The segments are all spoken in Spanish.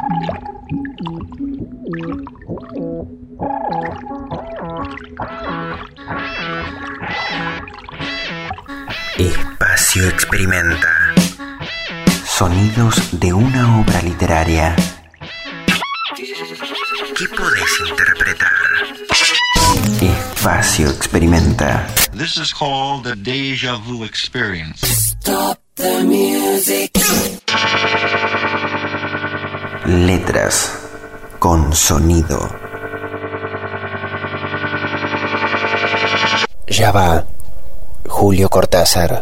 Espacio Experimenta. Sonidos de una obra literaria. ¿Qué podés interpretar? Espacio Experimenta. This is called the Deja Vu Experience. Stop the music. Letras con sonido. Ya va. Julio Cortázar.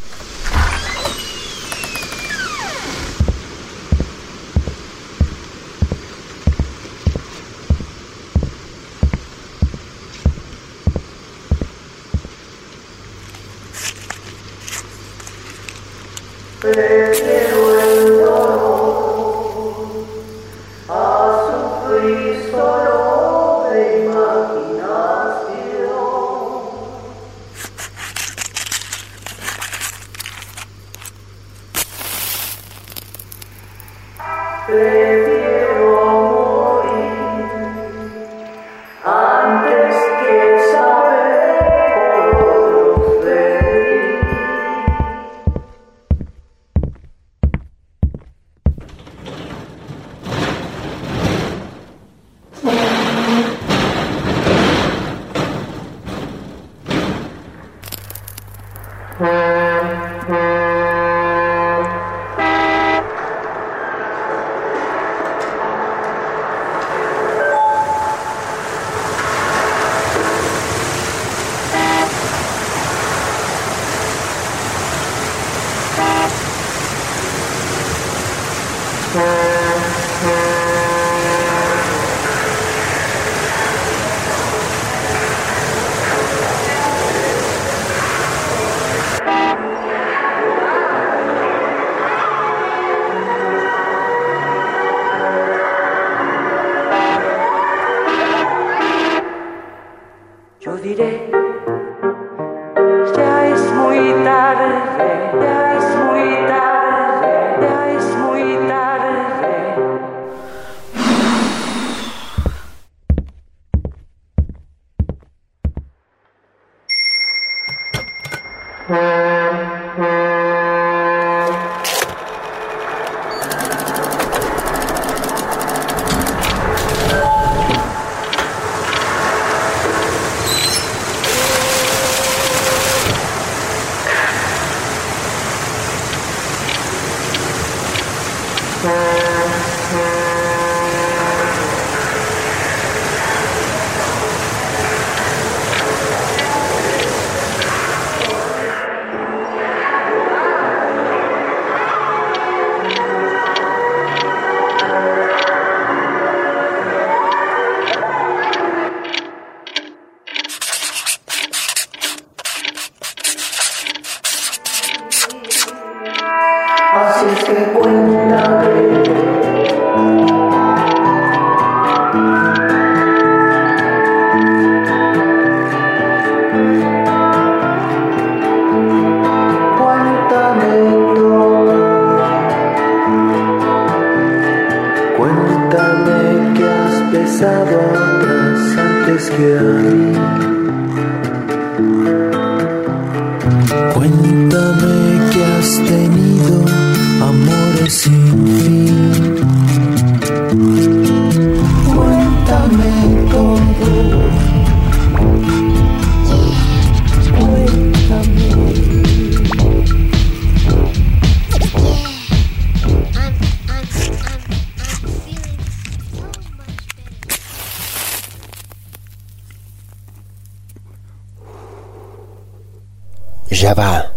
Ya va.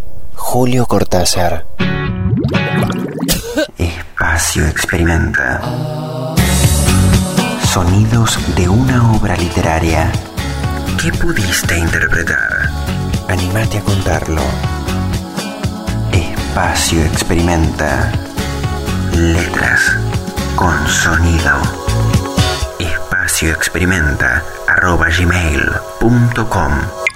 Julio Cortázar. Espacio Experimenta. Sonidos de una obra literaria. ¿Qué pudiste interpretar? Animate a contarlo. Espacio Experimenta. Letras con sonido. espacioexperimenta@gmail.com